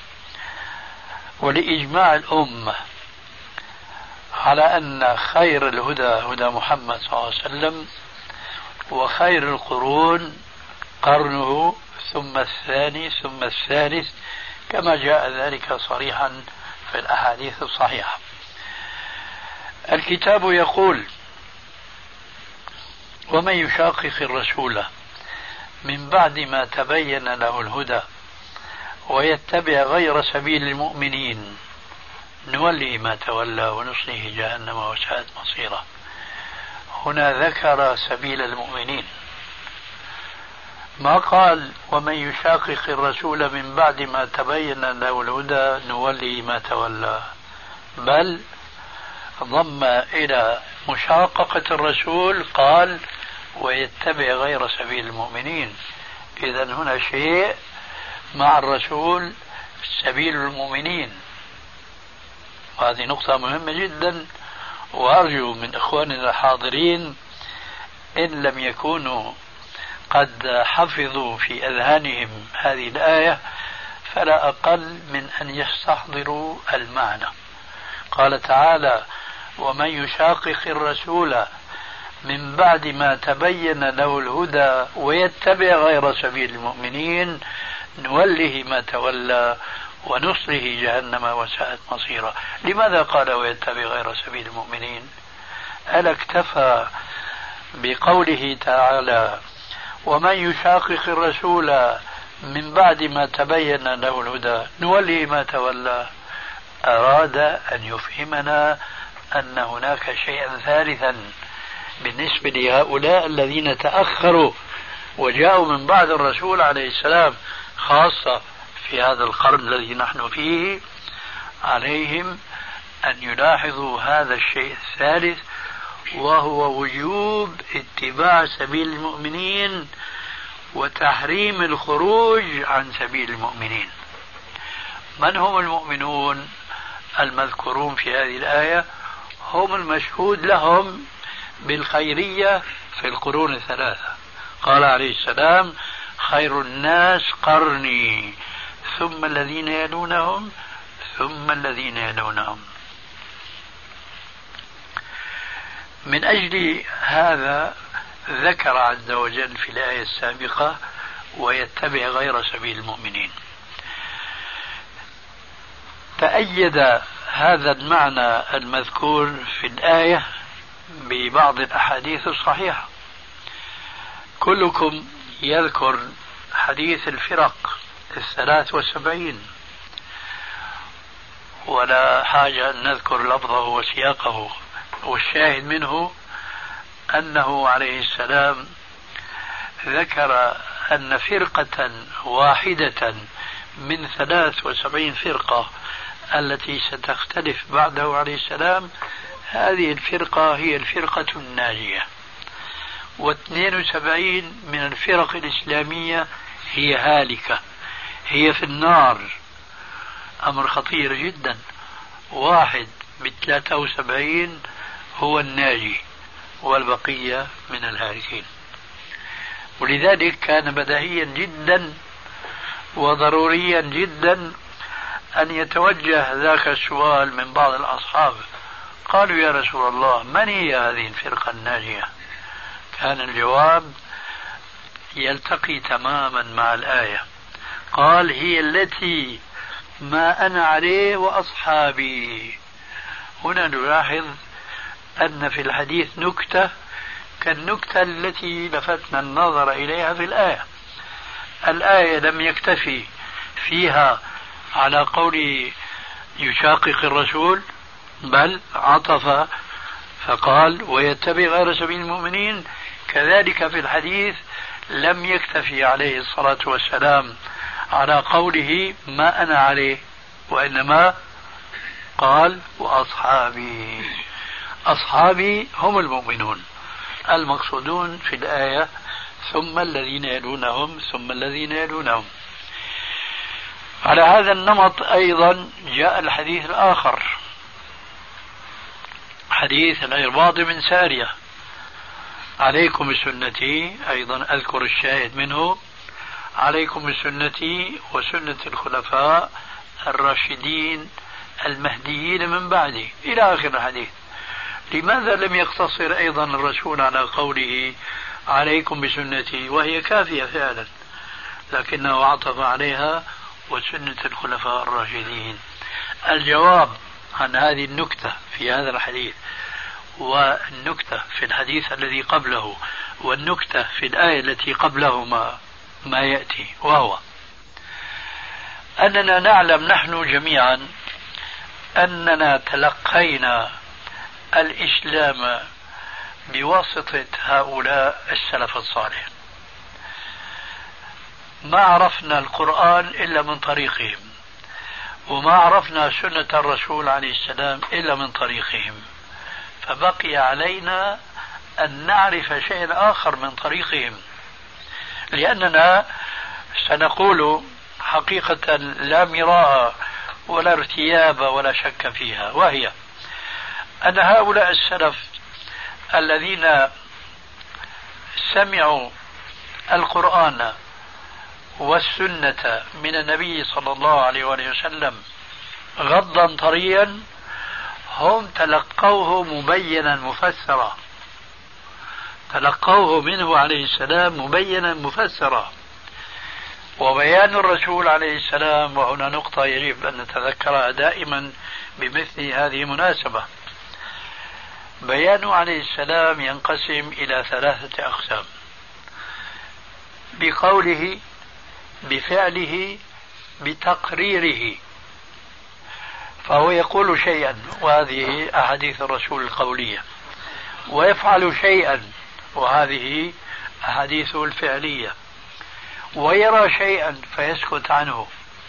ولإجماع الأمة على أن خير الهدى هدى محمد صلى الله عليه وسلم، وخير القرون قرنه ثم الثاني ثم الثالث، كما جاء ذلك صريحا في الأحاديث الصحيحة. الكتاب يقول: ومن يشاقق الرسول من بعد ما تبين له الهدى ويتبع غير سبيل المؤمنين نولي ما تولى ونصله جهنم وساءت مصيره. هنا ذكر سبيل المؤمنين، ما قال ومن يشاقق الرسول من بعد ما تبين له الهدى نولي ما تولى، بل ضم إلى مشاققة الرسول قال ويتبع غير سبيل المؤمنين. إذن هنا شيء مع الرسول سبيل المؤمنين، وهذه نقطة مهمة جدا. وأرجو من إخواننا الحاضرين إن لم يكونوا قد حفظوا في أذهانهم هذه الآية فلا أقل من أن يستحضروا المعنى. قال تعالى: ومن يشاقق الرسول من بعد ما تبين له الهدى ويتبع غير سبيل المؤمنين نوله ما تولى ونصله جهنم وساءت مصيرا. لماذا قال ويتبع غير سبيل المؤمنين؟ ألا اكتفى بقوله تعالى ومن يشاقق الرسول من بعد ما تبين له الهدى نوله ما تولى؟ أراد أن يفهمنا أن هناك شيئا ثالثا بالنسبة لهؤلاء الذين تأخروا وجاءوا من بعد الرسول عليه السلام، خاصة في هذا القرن الذي نحن فيه. عليهم أن يلاحظوا هذا الشيء الثالث، وهو وجوب اتباع سبيل المؤمنين وتحريم الخروج عن سبيل المؤمنين. من هم المؤمنون المذكورون في هذه الآية؟ هم المشهود لهم بالخيرية في القرون الثلاثة. قال عليه السلام: خير الناس قرني ثم الذين يلونهم ثم الذين يلونهم. من أجل هذا ذكر عز وجل في الآية السابقة ويتبع غير سبيل المؤمنين. تأيد هذا المعنى المذكور في الآية ببعض الأحاديث الصحيحة. كلكم يذكر حديث الفرق 73 ولا حاجة أن نذكر لفظه وسياقه، والشاهد منه أنه عليه السلام ذكر أن فرقة واحدة من 73 فرقة التي ستختلف بعده عليه السلام، هذه الفرقة هي الفرقة الناجية، و72 من الفرق الإسلامية هي هالكة، هي في النار. أمر خطير جدا. واحد ب73 هو الناجي والبقية من الهالكين. ولذلك كان بديهيا جدا وضروريا جدا أن يتوجه ذاك السؤال من بعض الأصحاب. قالوا يا رسول الله من هي هذه الفرقة الناجية؟ كان الجواب يلتقي تماما مع الآية. قال هي التي ما أنا عليه وأصحابي. هنا نلاحظ أن في الحديث نكتة كالنكتة التي لفتنا النظر إليها في الآية. الآية لم يكتفي فيها على قول يشاقق الرسول، بل عطف فقال ويتبع غير سبيل المؤمنين. كذلك في الحديث لم يكتفي عليه الصلاة والسلام على قوله ما أنا عليه، وإنما قال وأصحابي. أصحابي هم المؤمنون المقصودون في الآية، ثم الذين يلونهم ثم الذين يلونهم. على هذا النمط أيضا جاء الحديث الآخر، حديث العرباض بن سارية عليكم بسنتي، أيضا أذكر الشاهد منه، عليكم بسنتي وسنة الخلفاء الراشدين المهديين من بعدي إلى آخر الحديث. لماذا لم يقتصر أيضا الرسول على قوله عليكم بسنتي وهي كافية فعلا، لكنه عطف عليها وسنة الخلفاء الراشدين؟ الجواب عن هذه النكتة في هذا الحديث والنكتة في الحديث الذي قبله والنكتة في الآية التي قبله ما يأتي، وهو أننا نعلم نحن جميعا أننا تلقينا الإسلام بواسطة هؤلاء السلف الصالح. ما عرفنا القرآن إلا من طريقهم، وما عرفنا سنة الرسول عليه السلام إلا من طريقهم، فبقي علينا أن نعرف شيئا آخر من طريقهم، لأننا سنقول حقيقة لا مراء ولا ارتياب ولا شك فيها، وهي أن هؤلاء السلف الذين سمعوا القرآن والسنة من النبي صلى الله عليه وسلم غضا طريا، هم تلقوه مبينا مفسرا، تلقوه منه عليه السلام مبينا مفسرا. وبيان الرسول عليه السلام، وهنا نقطة يجب أن نتذكرها دائما بمثل هذه المناسبة، بيانه عليه السلام ينقسم إلى 3 أقسام: بقوله، بفعله، بتقريره. فهو يقول شيئا وهذه أحاديث الرسول القولية، ويفعل شيئا وهذه أحاديثه الفعلية، ويرى شيئا فيسكت عنه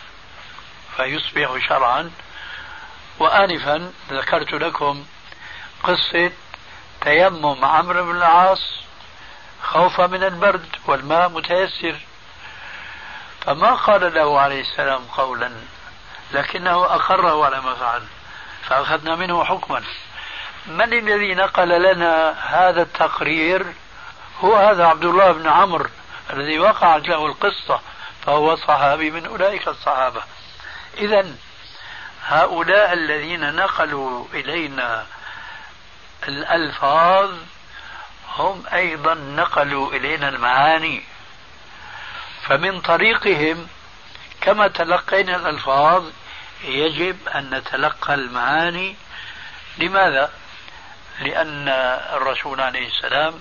فيصبح شرعا. وآنفا ذكرت لكم قصة تيمم عمرو بن العاص خوفا من البرد والماء متيسر، فما قال له عليه السلام قولا، لكنه أقره على ما فعل فأخذنا منه حكما. من الذي نقل لنا هذا التقرير؟ هو هذا عبد الله بن عمرو الذي وقعت له القصة، فهو صحابي من أولئك الصحابة. إذن هؤلاء الذين نقلوا إلينا الألفاظ هم أيضا نقلوا إلينا المعاني، فمن طريقهم كما تلقينا الألفاظ يجب أن نتلقى المعاني. لماذا؟ لأن الرسول عليه السلام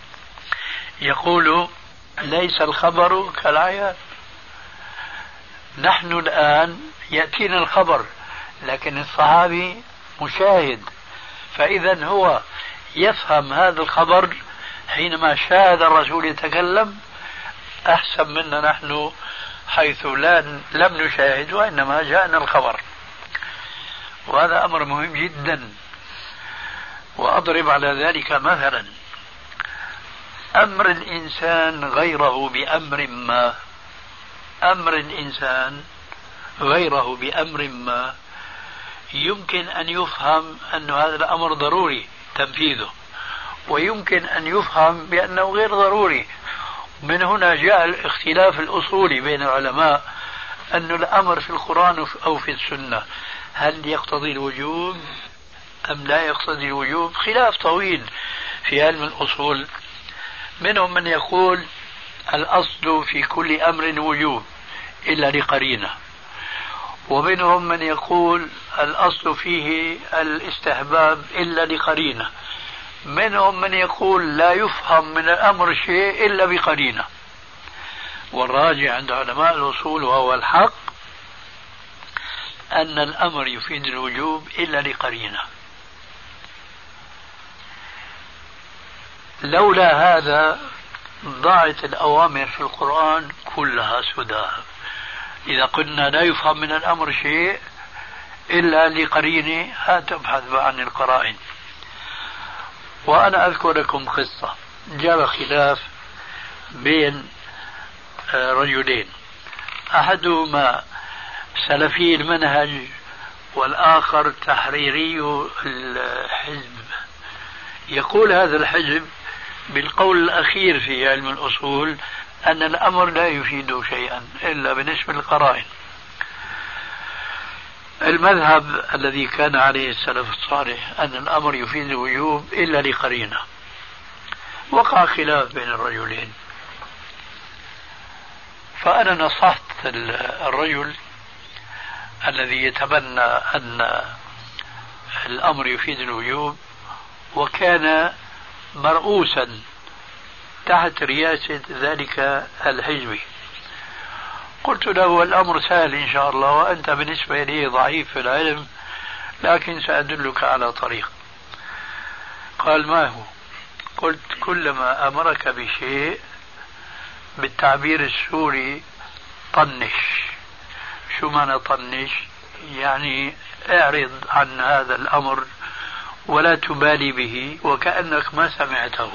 يقول ليس الخبر كالعيان. نحن الآن يأتينا الخبر، لكن الصحابي مشاهد، فإذا هو يفهم هذا الخبر حينما شاهد الرسول يتكلم أحسن منا نحن حيث لم نشاهد وإنما جاءنا الخبر. وهذا أمر مهم جدا. وأضرب على ذلك مثلا: أمر الإنسان غيره بأمر ما، أمر الإنسان غيره بأمر ما يمكن أن يفهم أن هذا الأمر ضروري تنفيذه، ويمكن أن يفهم بأنه غير ضروري. من هنا جاء الاختلاف الأصولي بين العلماء أن الأمر في القرآن أو في السنة هل يقتضي الوجوب أم لا يقتضي الوجوب. خلاف طويل في علم الأصول. منهم من يقول الأصل في كل أمر وجوب إلا لقرينة، ومنهم من يقول الأصل فيه الاستحباب إلا لقرينة، منهم من يقول لا يفهم من الأمر شيء إلا بقرينة. والراجع عند علماء الأصول وهو الحق أن الأمر يفيد الوجوب إلا لقرينة. لولا هذا ضاعت الأوامر في القرآن كلها سدى. إذا قلنا لا يفهم من الأمر شيء إلا لقرينة تبحث عن القرائن. وأنا أذكر لكم قصة. جرى خلاف بين رجلين، أحدهما سلفي المنهج والآخر تحريري الحزب. يقول هذا الحزب بالقول الأخير في علم الأصول أن الأمر لا يفيد شيئا إلا بالنسبة للقرائن. المذهب الذي كان عليه السلف الصالح أن الأمر يفيد الوجوب إلا لقرينة. وقع خلاف بين الرجلين، فأنا نصحت الرجل الذي يتبنى أن الأمر يفيد الوجوب وكان مرؤوسا تحت رياسة ذلك الحزبي. قلت له الأمر سهل إن شاء الله، وأنت بالنسبة لي ضعيف في العلم، لكن سأدلك على طريق. قال ما هو؟ قلت كلما أمرك بشيء بالتعبير السوري طنش. شو معنى طنش؟ يعني اعرض عن هذا الأمر ولا تبالي به وكأنك ما سمعته،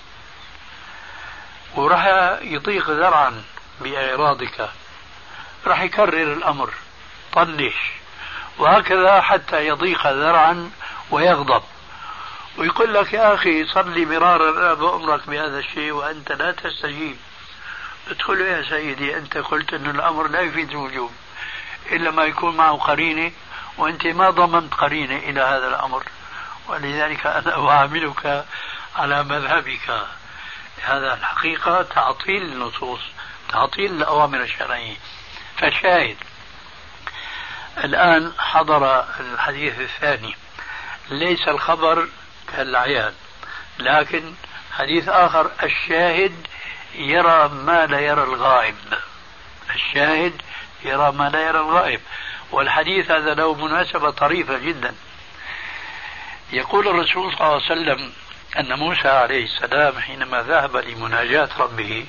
وراح يضيق ذرعا بإعراضك، راح يكرر الأمر طنش، وهكذا حتى يضيق ذرعا ويغضب ويقول لك يا أخي صار لي مرارا بأمرك بهذا الشيء وأنت لا تستجيب. ادخل يا سيدي أنت قلت أن الأمر لا يفيد الوجوب إلا ما يكون معه قرينة، وأنت ما ضمنت قرينة إلى هذا الأمر، ولذلك أنا أعاملك على مذهبك. هذا الحقيقة تعطيل النصوص، تعطيل الأوامر الشرعية. فالشاهد الآن حضر الحديث الثاني، ليس الخبر كالعيان، لكن حديث آخر الشاهد يرى ما لا يرى الغائب. الشاهد يرى ما لا يرى الغائب. والحديث هذا له مناسبة طريفة جدا. يقول الرسول صلى الله عليه وسلم أن موسى عليه السلام حينما ذهب لمناجاة ربه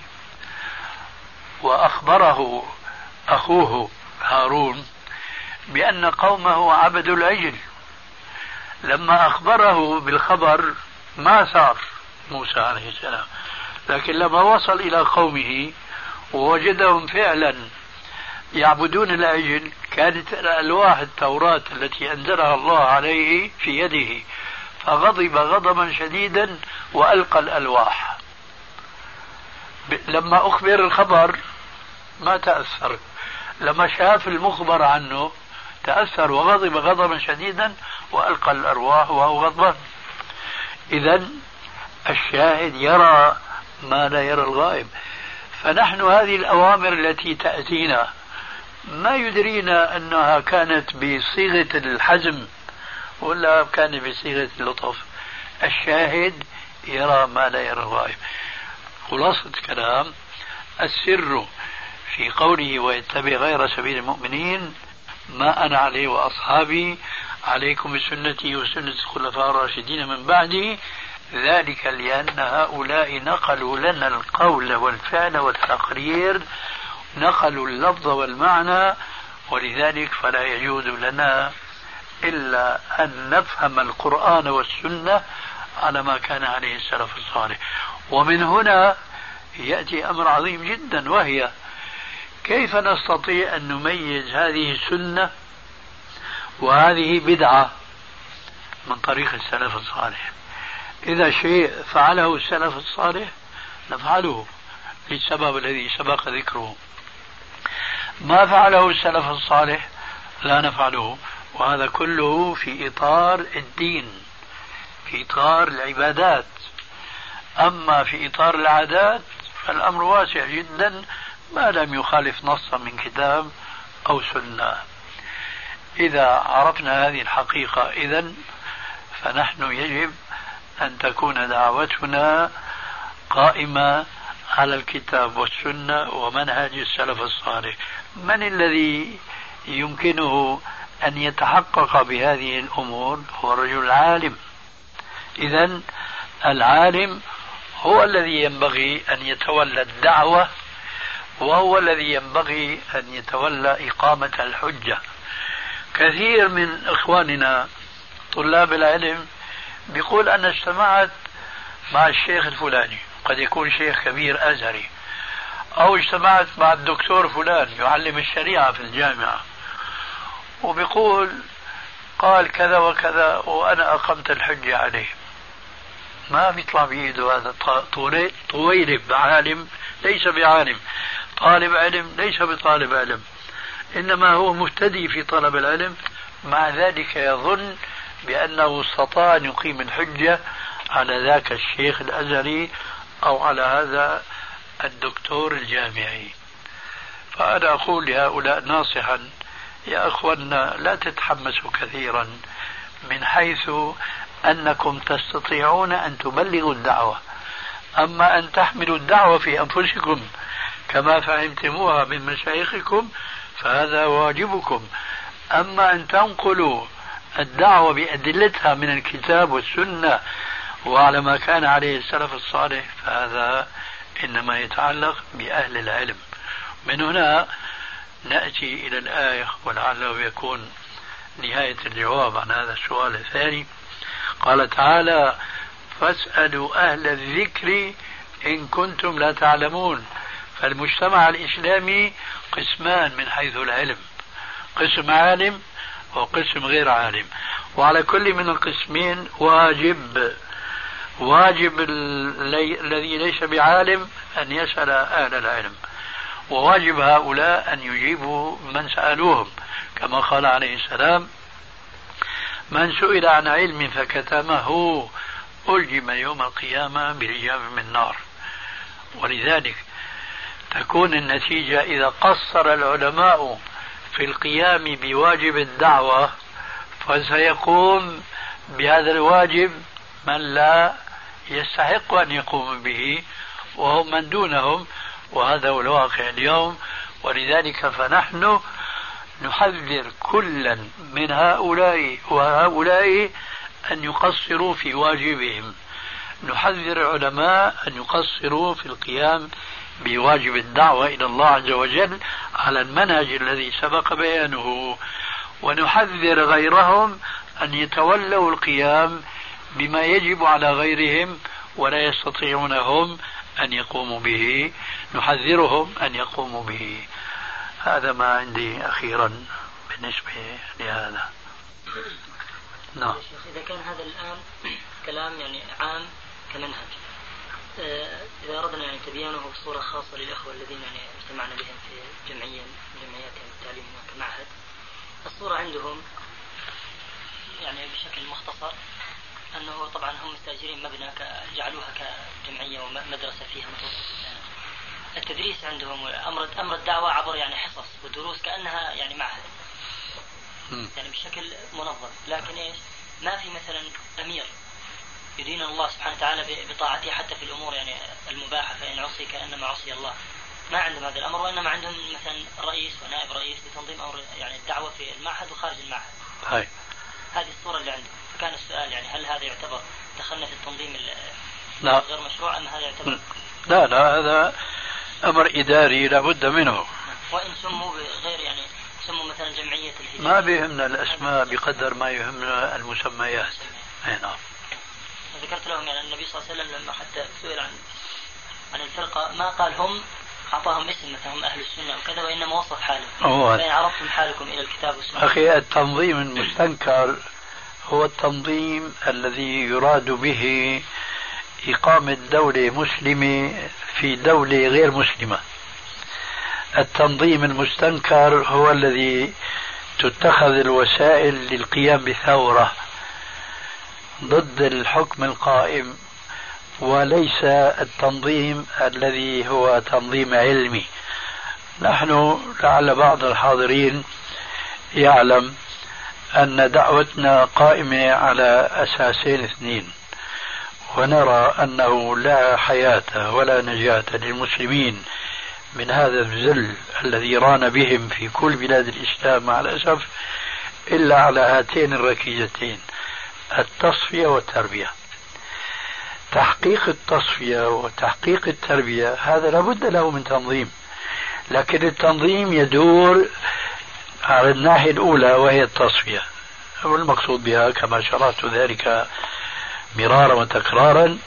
وأخبره أخوه هارون بأن قومه عبدوا العجل، لما أخبره بالخبر ما سار موسى عليه السلام، لكن لما وصل إلى قومه ووجدهم فعلا يعبدون العجل كانت الألواح التوراة التي أنزلها الله عليه في يده، فغضب غضبا شديدا وألقى الألواح. لما أخبر الخبر ما تأثر، لما شاف المخبر عنه تأثر وغضب غضبا شديدا وألقى الأرواح وهو غضبان. إذن الشاهد يرى ما لا يرى الغائب. فنحن هذه الأوامر التي تأتينا ما يدرينا أنها كانت بصيغة الحزم ولا كانت بصيغة اللطف. الشاهد يرى ما لا يرى الغائب. خلاصة الكلام السر في قوله ويتبع غير سبيل المؤمنين ما أنا عليه وأصحابي عليكم بسنتي وسنة الخلفاء الراشدين من بعدي، ذلك لأن هؤلاء نقلوا لنا القول والفعل والتقرير، نقلوا اللفظ والمعنى، ولذلك فلا يجوز لنا إلا أن نفهم القرآن والسنة على ما كان عليه السلف الصالح. ومن هنا يأتي أمر عظيم جدا، وهي كيف نستطيع أن نميز هذه سنة وهذه بدعة من طريق السلف الصالح. إذا شيء فعله السلف الصالح نفعله للسبب الذي سبق ذكره، ما فعله السلف الصالح لا نفعله، وهذا كله في إطار الدين، في إطار العبادات. أما في إطار العادات فالأمر واسع جدا ما لم يخالف نصا من كتاب أو سنة. إذا عرفنا هذه الحقيقة إذن فنحن يجب أن تكون دعوتنا قائمة على الكتاب والسنة ومنهج السلف الصالح. من الذي يمكنه أن يتحقق بهذه الأمور؟ هو الرجل العالم. إذن العالم هو الذي ينبغي أن يتولى الدعوة، وهو الذي ينبغي أن يتولى إقامة الحجة. كثير من إخواننا طلاب العلم بيقول أنا اجتمعت مع الشيخ الفلاني، قد يكون شيخ كبير أزهري، أو اجتمعت مع الدكتور فلان يعلم الشريعة في الجامعة، وبيقول قال كذا وكذا وأنا أقمت الحجة عليه. ما بيطلع بيده هذا طويلب عالم ليس بعالم، طالب علم ليس بطالب علم، إنما هو مبتدئ في طلب العلم، مع ذلك يظن بأنه استطاع أن يقيم الحجة على ذاك الشيخ الأزهري أو على هذا الدكتور الجامعي. فأنا أقول لهؤلاء ناصحا يا أخوانا لا تتحمسوا كثيرا، من حيث أنكم تستطيعون أن تبلغوا الدعوة، أما أن تحملوا الدعوة في أنفسكم كما فهمتموها من مشايخكم فهذا واجبكم، أما أن تنقلوا الدعوة بأدلتها من الكتاب والسنة وعلى ما كان عليه السلف الصالح فهذا إنما يتعلق بأهل العلم. من هنا نأتي إلى الآية ولعله يكون نهاية الجواب عن هذا السؤال الثاني. قال تعالى فاسألوا أهل الذكر إن كنتم لا تعلمون. فالمجتمع الإسلامي قسمان من حيث العلم، قسم عالم وقسم غير عالم، وعلى كل من القسمين واجب الذي ليس بعالم أن يسأل أهل العلم، وواجب هؤلاء أن يجيبوا من سألوهم، كما قال عليه السلام من سئل عن علم فكتمه ألجم يوم القيامة بلجام من نار. ولذلك تكون النتيجة إذا قصر العلماء في القيام بواجب الدعوة فسيقوم بهذا الواجب من لا يستحق أن يقوم به وهم من دونهم، وهذا هو الواقع اليوم. ولذلك فنحن نحذر كلا من هؤلاء وهؤلاء أن يقصروا في واجبهم، نحذر العلماء أن يقصروا في القيام بواجب الدعوة إلى الله عز وجل على المنهج الذي سبق بيانه، ونحذر غيرهم أن يتولوا القيام بما يجب على غيرهم ولا يستطيعون هم أن يقوموا به، نحذرهم أن يقوموا به. هذا ما عندي أخيرا بالنسبة لهذا. نعم. إذا كان هذا الآن كلام يعني عام كمنهج، إذا أردنا يعني تبيانه بصورة خاصة للأخوة الذين يعني اجتمعنا بهم في جمعيات التعليم كمعهد، الصورة عندهم يعني بشكل مختصر أنه طبعا هم مستأجرين مبنى جعلوها كجمعية ومدرسة فيها التدريس عندهم أمر الدعوة عبر يعني حصص ودروس كأنها يعني معهد يعني بشكل منظم، لكن إيش ما في مثلا أمير يدين الله سبحانه وتعالى بطاعته حتى في الأمور يعني المباحة، فإن عصي كأنما عصي الله. ما عندهم هذا الأمر، وإنما عندهم مثلا رئيس ونائب رئيس لتنظيم أمر يعني الدعوة في المعهد وخارج المعهد. هاي هذه الصورة اللي عندهم. فكان السؤال يعني هل هذا يعتبر دخلنا في التنظيم لا غير مشروع أم هذا يعتبر؟ لا هذا أمر إداري لابد منه. وإن سموا بغير يعني سموا مثلا جمعية الهداية ما بيهمنا الأسماء بقدر ما يهمنا المسميات. نعم. ذكرت لهم يعني النبي صلى الله عليه وسلم لما حتى سئل عن الفرقة ما قال هم أعطاهم اسم مثلا هم أهل السنة وكذا، وإنما وصف حالهم. فإن عرفتم حالكم إلى الكتاب والسنة. أخي التنظيم المستنكر هو التنظيم الذي يراد به إقامة دولة مسلمة في دولة غير مسلمة. التنظيم المستنكر هو الذي تتخذ الوسائل للقيام بثورة ضد الحكم القائم، وليس التنظيم الذي هو تنظيم علمي. نحن لعل بعض الحاضرين يعلم أن دعوتنا قائمة على أساسين اثنين، ونرى أنه لا حياة ولا نجاة للمسلمين من هذا الذل الذي ران بهم في كل بلاد الإسلام مع الأسف إلا على هاتين الركيزتين: التصفية والتربية. تحقيق التصفية وتحقيق التربية هذا لابد له من تنظيم، لكن التنظيم يدور على الناحية الأولى وهي التصفية، والمقصود بها كما شرحت ذلك مرارا وتكرارا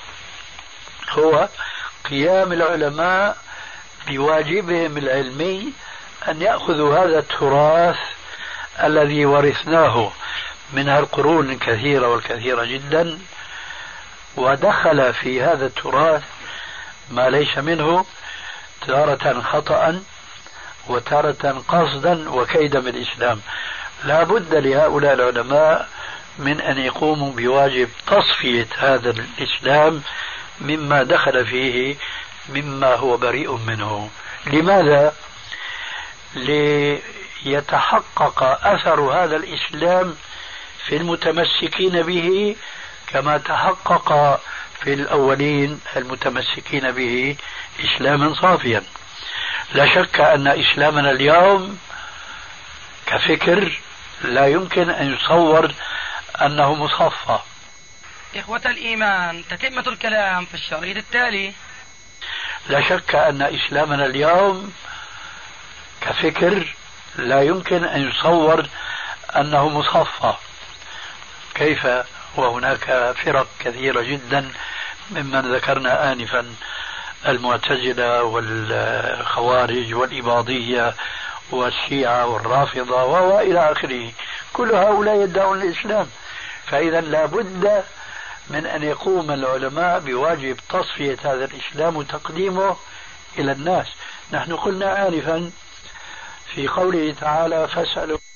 هو قيام العلماء بواجبهم العلمي أن يأخذوا هذا التراث الذي ورثناه من القرون الكثيرة والكثيرة جدا، ودخل في هذا التراث ما ليس منه تارة خطأ وتارة قصدا وكيدا بالإسلام. لا بد لهؤلاء العلماء من أن يقوموا بواجب تصفية هذا الإسلام مما دخل فيه مما هو بريء منه. لماذا؟ ليتحقق أثر هذا الإسلام في المتمسكين به كما تحقق في الأولين المتمسكين به إسلاما صافيا. لا شك أن إسلامنا اليوم كفكر لا يمكن أن يصور أنه مصفى. إخوة الإيمان، تتمة الكلام في الشريط التالي. لا شك أن إسلامنا اليوم كفكر لا يمكن أن يصور أنه مصفى. كيف وهناك فرق كثيرة جدا ممن ذكرنا آنفا: المعتزلة والخوارج والإباضية والشيعة والرافضة وإلى آخره، كل هؤلاء يدعون الإسلام. فإذا لا بد من أن يقوم العلماء بواجب تصفية هذا الإسلام وتقديمه إلى الناس. نحن قلنا آنفا في قوله تعالى: فاسألوا